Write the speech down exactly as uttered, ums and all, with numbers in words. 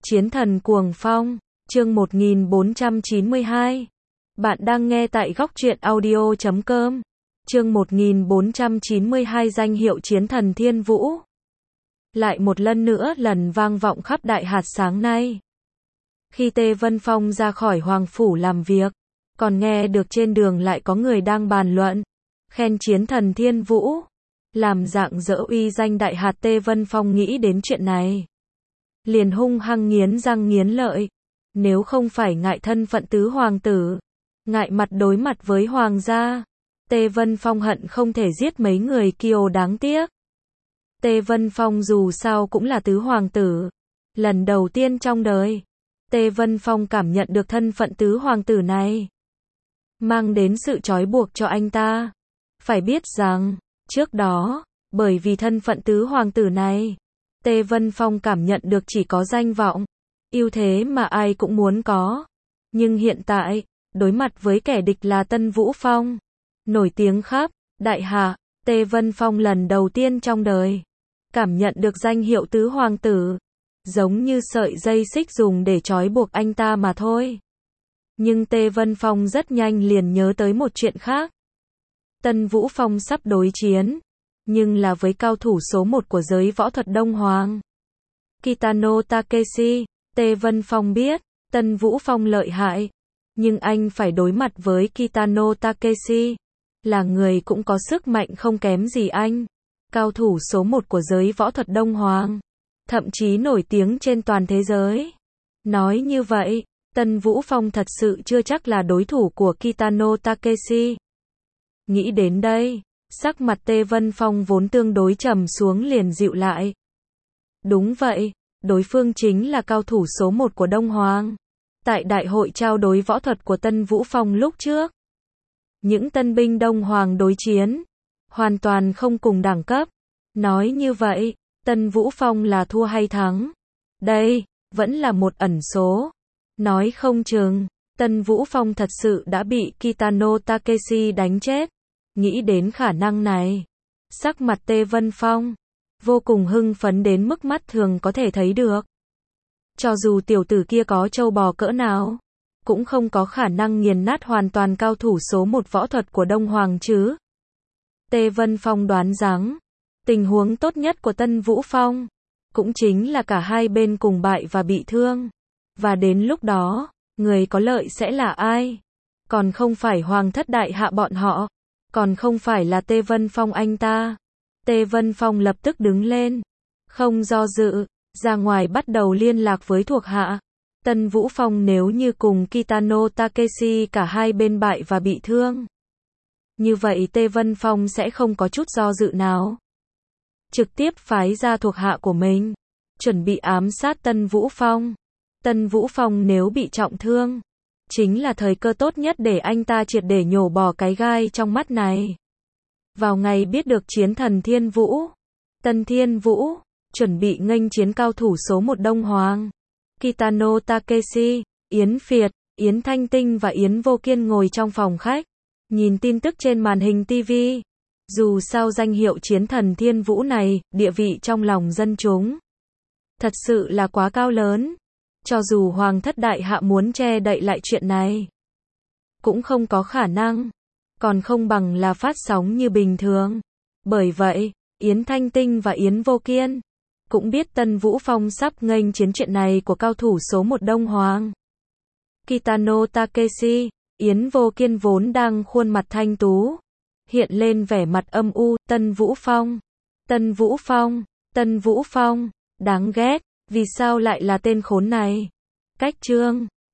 Chiến thần cuồng phong, chương một nghìn bốn trăm chín mươi hai. Bạn đang nghe tại góc truyện audio chấm com. Chương một nghìn bốn trăm chín mươi hai danh hiệu chiến thần thiên vũ. Lại một lần nữa lần vang vọng khắp đại hạt sáng nay. Khi Tê Vân Phong ra khỏi Hoàng Phủ làm việc, còn nghe được trên đường lại có người đang bàn luận, khen chiến thần thiên vũ, làm dạng dỡ uy danh đại hạt. Tê Vân Phong nghĩ đến chuyện này, liền hung hăng nghiến răng nghiến lợi. Nếu không phải ngại thân phận tứ hoàng tử, ngại mặt đối mặt với hoàng gia, Tê Vân Phong hận không thể giết mấy người kiêu đáng tiếc. Tê Vân Phong dù sao cũng là tứ hoàng tử. Lần đầu tiên trong đời, Tê Vân Phong cảm nhận được thân phận tứ hoàng tử này mang đến sự trói buộc cho anh ta. Phải biết rằng, trước đó, bởi vì thân phận tứ hoàng tử này, Tê Vân Phong cảm nhận được chỉ có danh vọng, ưu thế mà ai cũng muốn có. Nhưng hiện tại, đối mặt với kẻ địch là Tân Vũ Phong, nổi tiếng khắp đại hạ, Tê Vân Phong lần đầu tiên trong đời cảm nhận được danh hiệu tứ hoàng tử, giống như sợi dây xích dùng để trói buộc anh ta mà thôi. Nhưng Tê Vân Phong rất nhanh liền nhớ tới một chuyện khác. Tân Vũ Phong sắp đối chiến, nhưng là với cao thủ số một của giới võ thuật Đông Hoàng, Kitano Takeshi. Tê Vân Phong biết, Tân Vũ Phong lợi hại, nhưng anh phải đối mặt với Kitano Takeshi, là người cũng có sức mạnh không kém gì anh, cao thủ số một của giới võ thuật Đông Hoàng, thậm chí nổi tiếng trên toàn thế giới. Nói như vậy, Tân Vũ Phong thật sự chưa chắc là đối thủ của Kitano Takeshi. Nghĩ đến đây, sắc mặt Tê Vân Phong vốn tương đối trầm xuống liền dịu lại. Đúng vậy, đối phương chính là cao thủ số một của Đông Hoàng. Tại đại hội trao đối võ thuật của Tân Vũ Phong lúc trước, những tân binh Đông Hoàng đối chiến, hoàn toàn không cùng đẳng cấp. Nói như vậy, Tân Vũ Phong là thua hay thắng? Đây, vẫn là một ẩn số. Nói không chừng, Tân Vũ Phong thật sự đã bị Kitano Takeshi đánh chết. Nghĩ đến khả năng này, sắc mặt Tê Vân Phong vô cùng hưng phấn đến mức mắt thường có thể thấy được. Cho dù tiểu tử kia có trâu bò cỡ nào, cũng không có khả năng nghiền nát hoàn toàn cao thủ số một võ thuật của Đông Hoàng chứ. Tê Vân Phong đoán rằng, tình huống tốt nhất của Tân Vũ Phong cũng chính là cả hai bên cùng bại và bị thương. Và đến lúc đó, người có lợi sẽ là ai? Còn không phải Hoàng thất đại hạ bọn họ, còn không phải là Tê Vân Phong anh ta. Tê Vân Phong lập tức đứng lên, không do dự, ra ngoài bắt đầu liên lạc với thuộc hạ. Tân Vũ Phong nếu như cùng Kitano Takeshi cả hai bên bại và bị thương, như vậy Tê Vân Phong sẽ không có chút do dự nào, trực tiếp phái ra thuộc hạ của mình, chuẩn bị ám sát Tân Vũ Phong. Tân Vũ Phong nếu bị trọng thương, chính là thời cơ tốt nhất để anh ta triệt để nhổ bỏ cái gai trong mắt này. Vào ngày biết được chiến thần Thiên Vũ, Tân Thiên Vũ chuẩn bị nghênh chiến cao thủ số một Đông Hoàng, Kitano Takeshi, Yến Phiệt, Yến Thanh Tinh và Yến Vô Kiên ngồi trong phòng khách, nhìn tin tức trên màn hình ti vi. Dù sao danh hiệu chiến thần Thiên Vũ này, địa vị trong lòng dân chúng thật sự là quá cao lớn. Cho dù Hoàng thất đại hạ muốn che đậy lại chuyện này, cũng không có khả năng, còn không bằng là phát sóng như bình thường. Bởi vậy, Yến Thanh Tinh và Yến Vô Kiên cũng biết Tân Vũ Phong sắp nghênh chiến chuyện này của cao thủ số một Đông Hoàng, Kitano Takeshi. Yến Vô Kiên vốn đang khuôn mặt thanh tú, hiện lên vẻ mặt âm u. Tân Vũ Phong, Tân Vũ Phong, Tân Vũ Phong, đáng ghét, vì sao lại là tên khốn này? Cách chương